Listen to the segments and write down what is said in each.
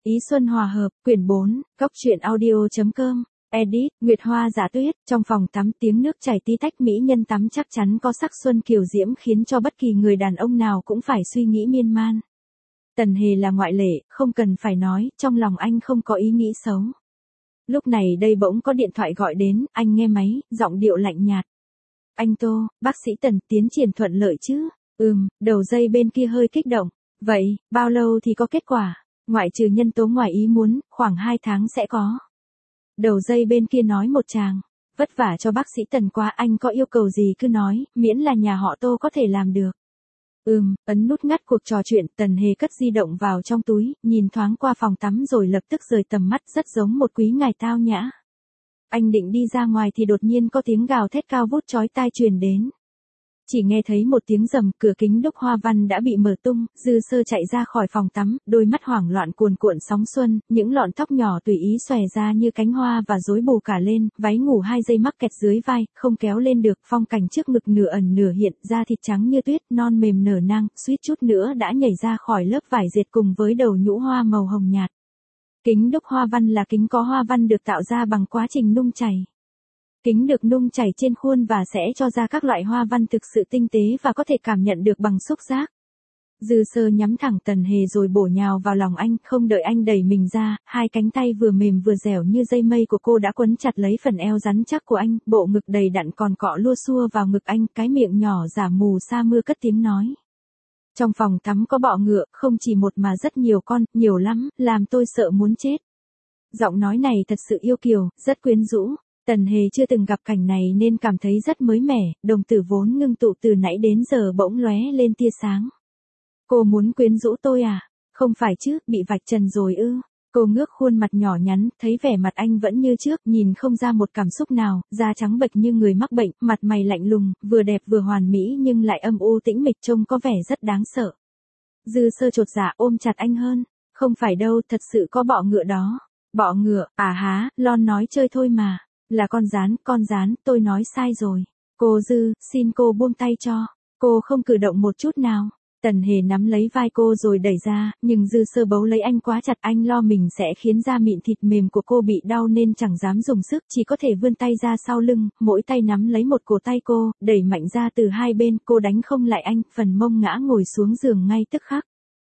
Ý xuân hòa hợp, quyển 4, góc truyện audio.com, edit, Nguyệt Hoa Giả Tuyết, trong phòng tắm tiếng nước chảy tí tách mỹ nhân tắm chắc chắn có sắc xuân kiều diễm khiến cho bất kỳ người đàn ông nào cũng phải suy nghĩ miên man. Tần Hề là ngoại lệ, không cần phải nói, trong lòng anh không có ý nghĩ xấu. Lúc này đây bỗng có điện thoại gọi đến, anh nghe máy, giọng điệu lạnh nhạt. Anh Tô, bác sĩ Tần, tiến triển thuận lợi chứ? Đầu dây bên kia hơi kích động. Vậy, bao lâu thì có kết quả? Ngoại trừ nhân tố ngoài ý muốn, khoảng 2 tháng sẽ có. Đầu dây bên kia nói một tràng. Vất vả cho bác sĩ Tần quá, anh có yêu cầu gì cứ nói, miễn là nhà họ Tô có thể làm được. Ấn nút ngắt cuộc trò chuyện, Tần Hề cất di động vào trong túi, nhìn thoáng qua phòng tắm rồi lập tức rời tầm mắt, rất giống một quý ngài tao nhã. Anh định đi ra ngoài thì đột nhiên có tiếng gào thét cao vút chói tai truyền đến. Chỉ nghe thấy một tiếng rầm, cửa kính đúc hoa văn đã bị mở tung, Dư Sơ chạy ra khỏi phòng tắm, đôi mắt hoảng loạn cuồn cuộn sóng xuân, những lọn tóc nhỏ tùy ý xòe ra như cánh hoa và rối bù cả lên, váy ngủ 2 dây mắc kẹt dưới vai, không kéo lên được, phong cảnh trước ngực nửa ẩn nửa hiện, da thịt trắng như tuyết, non mềm nở nang, suýt chút nữa đã nhảy ra khỏi lớp vải dệt cùng với đầu nhũ hoa màu hồng nhạt. Kính đúc hoa văn là kính có hoa văn được tạo ra bằng quá trình nung chảy. Kính được nung chảy trên khuôn và sẽ cho ra các loại hoa văn thực sự tinh tế và có thể cảm nhận được bằng xúc giác. Dư Sơ nhắm thẳng Tần Hề rồi bổ nhào vào lòng anh, không đợi anh đẩy mình ra, hai cánh tay vừa mềm vừa dẻo như dây mây của cô đã quấn chặt lấy phần eo rắn chắc của anh, bộ ngực đầy đặn còn cọ lua xua vào ngực anh, cái miệng nhỏ giả mù sa mưa cất tiếng nói. Trong phòng tắm có bọ ngựa, không chỉ một mà rất nhiều con, nhiều lắm, làm tôi sợ muốn chết. Giọng nói này thật sự yêu kiều, rất quyến rũ. Tần Hề chưa từng gặp cảnh này nên cảm thấy rất mới mẻ, đồng tử vốn ngưng tụ từ nãy đến giờ bỗng lóe lên tia sáng. Cô muốn quyến rũ tôi à? Không phải chứ, bị vạch trần rồi ư? Cô ngước khuôn mặt nhỏ nhắn, thấy vẻ mặt anh vẫn như trước, nhìn không ra một cảm xúc nào, da trắng bệch như người mắc bệnh, mặt mày lạnh lùng, vừa đẹp vừa hoàn mỹ nhưng lại âm u tĩnh mịch, trông có vẻ rất đáng sợ. Dư Sơ chột dạ ôm chặt anh hơn. Không phải đâu, thật sự có bọ ngựa đó. Bọ ngựa, à há, lon nói chơi thôi mà. Là con rán, tôi nói sai rồi. Cô Dư, xin cô buông tay cho. Cô không cử động một chút nào. Tần Hề nắm lấy vai cô rồi đẩy ra, nhưng Dư Sơ bấu lấy anh quá chặt, anh lo mình sẽ khiến da mịn thịt mềm của cô bị đau nên chẳng dám dùng sức, chỉ có thể vươn tay ra sau lưng, mỗi tay nắm lấy một cổ tay cô, đẩy mạnh ra từ hai bên, cô đánh không lại anh, phần mông ngã ngồi xuống giường ngay tức khắc.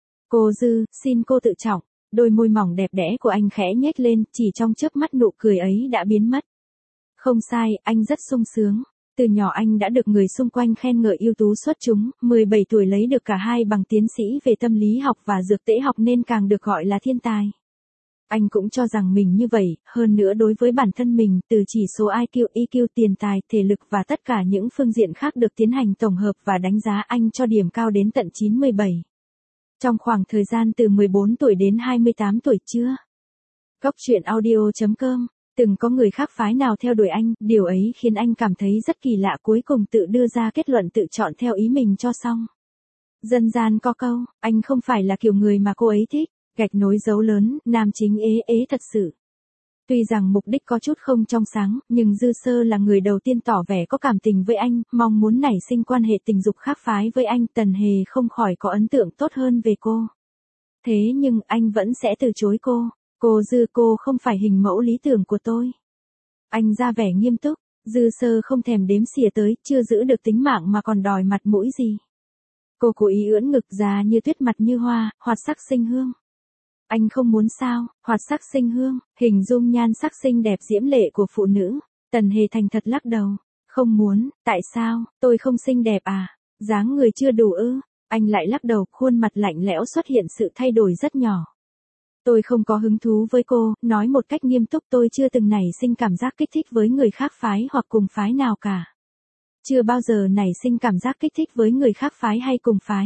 Cô Dư, xin cô tự trọng. Đôi môi mỏng đẹp đẽ của anh khẽ nhếch lên, chỉ trong chớp mắt nụ cười ấy đã biến mất. Không sai, anh rất sung sướng. Từ nhỏ anh đã được người xung quanh khen ngợi ưu tú xuất chúng, 17 tuổi lấy được cả 2 bằng tiến sĩ về tâm lý học và dược tễ học nên càng được gọi là thiên tài. Anh cũng cho rằng mình như vậy, hơn nữa đối với bản thân mình, từ chỉ số IQ, EQ, tiền tài, thể lực và tất cả những phương diện khác được tiến hành tổng hợp và đánh giá, anh cho điểm cao đến tận 97. Trong khoảng thời gian từ 14 tuổi đến 28 tuổi chưa? Góc truyện audio.com. Từng có người khác phái nào theo đuổi anh, điều ấy khiến anh cảm thấy rất kỳ lạ, cuối cùng tự đưa ra kết luận tự chọn theo ý mình cho xong. Dân gian có câu, anh không phải là kiểu người mà cô ấy thích, gạch nối dấu lớn, nam chính ế thật sự. Tuy rằng mục đích có chút không trong sáng, nhưng Dư Sơ là người đầu tiên tỏ vẻ có cảm tình với anh, mong muốn nảy sinh quan hệ tình dục khác phái với anh, Tần Hề không khỏi có ấn tượng tốt hơn về cô. Thế nhưng anh vẫn sẽ từ chối cô. Cô Dư, cô không phải hình mẫu lý tưởng của tôi. Anh ra vẻ nghiêm túc, Dư Sơ không thèm đếm xỉa tới, chưa giữ được tính mạng mà còn đòi mặt mũi gì. Cô cố ý ưỡn ngực già như tuyết, mặt như hoa, hoạt sắc sinh hương. Anh không muốn sao? Hoạt sắc sinh hương, hình dung nhan sắc xinh đẹp diễm lệ của phụ nữ. Tần Hề thành thật lắc đầu. Không muốn, tại sao, tôi không xinh đẹp à? Dáng người chưa đủ ư? Anh lại lắc đầu, khuôn mặt lạnh lẽo xuất hiện sự thay đổi rất nhỏ. Tôi không có hứng thú với cô, nói một cách nghiêm túc, tôi chưa từng nảy sinh cảm giác kích thích với người khác phái hoặc cùng phái nào cả. Chưa bao giờ nảy sinh cảm giác kích thích với người khác phái hay cùng phái.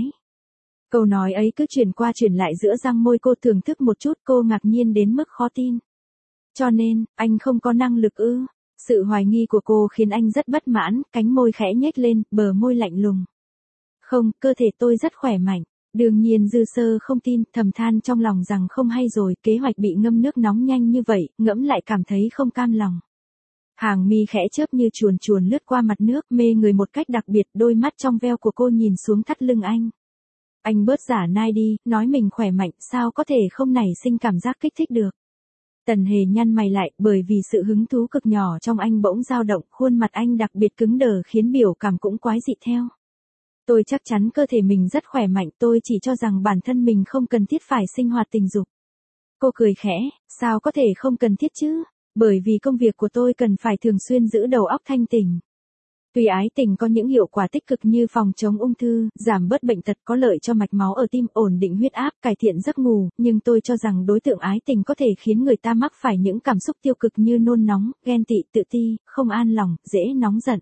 Câu nói ấy cứ chuyển qua chuyển lại giữa răng môi cô, thưởng thức một chút, cô ngạc nhiên đến mức khó tin. Cho nên, anh không có năng lực ư? Sự hoài nghi của cô khiến anh rất bất mãn, cánh môi khẽ nhếch lên, bờ môi lạnh lùng. Không, cơ thể tôi rất khỏe mạnh. Đương nhiên Dư Sơ không tin, thầm than trong lòng rằng không hay rồi, kế hoạch bị ngâm nước nóng nhanh như vậy, ngẫm lại cảm thấy không cam lòng. Hàng mi khẽ chớp như chuồn chuồn lướt qua mặt nước, mê người một cách đặc biệt, đôi mắt trong veo của cô nhìn xuống thắt lưng anh. Anh bớt giả nai đi, nói mình khỏe mạnh, sao có thể không nảy sinh cảm giác kích thích được. Tần Hề nhăn mày lại, bởi vì sự hứng thú cực nhỏ trong anh bỗng dao động, khuôn mặt anh đặc biệt cứng đờ khiến biểu cảm cũng quái dị theo. Tôi chắc chắn cơ thể mình rất khỏe mạnh, tôi chỉ cho rằng bản thân mình không cần thiết phải sinh hoạt tình dục. Cô cười khẽ, sao có thể không cần thiết chứ? Bởi vì công việc của tôi cần phải thường xuyên giữ đầu óc thanh tỉnh. Tuy ái tình có những hiệu quả tích cực như phòng chống ung thư, giảm bớt bệnh tật, có lợi cho mạch máu ở tim, ổn định huyết áp, cải thiện giấc ngủ, nhưng tôi cho rằng đối tượng ái tình có thể khiến người ta mắc phải những cảm xúc tiêu cực như nôn nóng, ghen tị, tự ti, không an lòng, dễ nóng giận.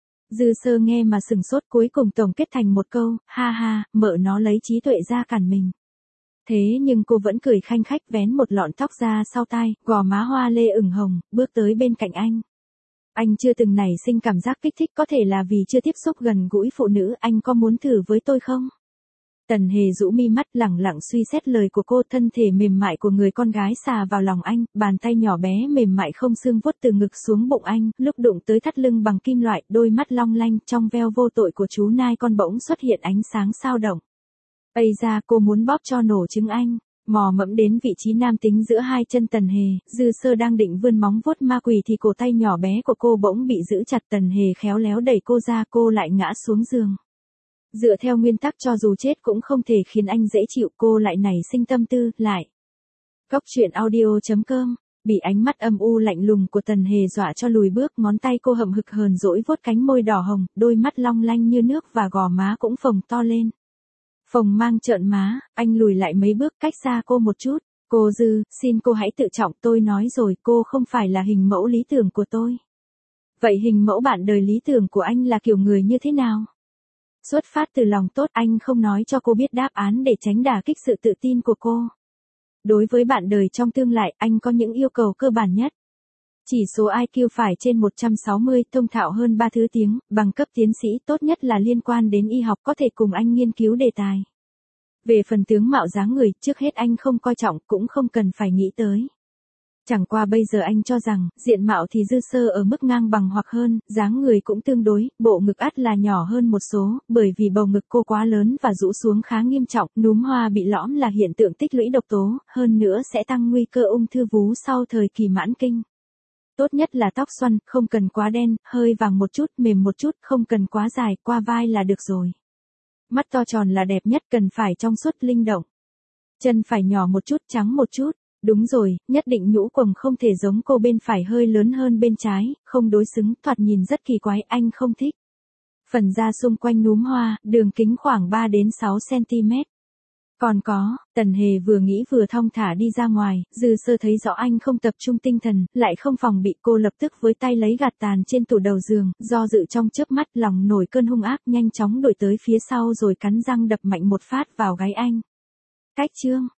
Dư Sơ nghe mà sừng sốt, cuối cùng tổng kết thành một câu, ha ha, mợ nó lấy trí tuệ ra cản mình. Thế nhưng cô vẫn cười khanh khách, vén một lọn tóc ra sau tai, gò má hoa lê ửng hồng, bước tới bên cạnh anh. Anh chưa từng nảy sinh cảm giác kích thích, có thể là vì chưa tiếp xúc gần gũi phụ nữ, anh có muốn thử với tôi không? Tần Hề rũ mi mắt, lẳng lặng suy xét lời của cô, thân thể mềm mại của người con gái xà vào lòng anh, bàn tay nhỏ bé mềm mại không xương vuốt từ ngực xuống bụng anh, lúc đụng tới thắt lưng bằng kim loại, đôi mắt long lanh trong veo vô tội của chú nai con bỗng xuất hiện ánh sáng sao động. Ây da, cô muốn bóp cho nổ trứng anh. Mò mẫm đến vị trí nam tính giữa hai chân Tần Hề, Dư Sơ đang định vươn móng vuốt ma quỷ thì cổ tay nhỏ bé của cô bỗng bị giữ chặt. Tần Hề khéo léo đẩy cô ra, cô lại ngã xuống giường. Dựa theo nguyên tắc cho dù chết cũng không thể khiến anh dễ chịu, cô lại nảy sinh tâm tư, lại. Góc truyện audio.com, bị ánh mắt âm u lạnh lùng của Tần Hề dọa cho lùi bước, ngón tay cô hậm hực hờn dỗi vuốt cánh môi đỏ hồng, đôi mắt long lanh như nước và gò má cũng phồng to lên. Phồng mang trợn má, anh lùi lại mấy bước cách xa cô một chút. Cô Dư, xin cô hãy tự trọng, tôi nói rồi, cô không phải là hình mẫu lý tưởng của tôi. Vậy hình mẫu bạn đời lý tưởng của anh là kiểu người như thế nào? Xuất phát từ lòng tốt, anh không nói cho cô biết đáp án để tránh đả kích sự tự tin của cô. Đối với bạn đời trong tương lai, anh có những yêu cầu cơ bản nhất. Chỉ số IQ phải trên 160, thông thạo hơn 3 thứ tiếng, bằng cấp tiến sĩ, tốt nhất là liên quan đến y học, có thể cùng anh nghiên cứu đề tài. Về phần tướng mạo dáng người, trước hết anh không coi trọng, cũng không cần phải nghĩ tới. Chẳng qua bây giờ anh cho rằng, diện mạo thì Dư Sơ ở mức ngang bằng hoặc hơn, dáng người cũng tương đối, bộ ngực ắt là nhỏ hơn một số, bởi vì bầu ngực cô quá lớn và rũ xuống khá nghiêm trọng, núm hoa bị lõm là hiện tượng tích lũy độc tố, hơn nữa sẽ tăng nguy cơ ung thư vú sau thời kỳ mãn kinh. Tốt nhất là tóc xoăn, không cần quá đen, hơi vàng một chút, mềm một chút, không cần quá dài, qua vai là được rồi. Mắt to tròn là đẹp nhất, cần phải trong suốt linh động. Chân phải nhỏ một chút, trắng một chút. Đúng rồi, nhất định nhũ quầng không thể giống cô, bên phải hơi lớn hơn bên trái, không đối xứng, thoạt nhìn rất kỳ quái, anh không thích. Phần da xung quanh núm hoa, đường kính khoảng 3 đến 6 cm. Còn có, Tần Hề vừa nghĩ vừa thong thả đi ra ngoài, Dư Sơ thấy rõ anh không tập trung tinh thần, lại không phòng bị, cô lập tức với tay lấy gạt tàn trên tủ đầu giường, do dự trong chớp mắt, lòng nổi cơn hung ác, nhanh chóng đuổi tới phía sau rồi cắn răng đập mạnh một phát vào gáy anh. Cách chương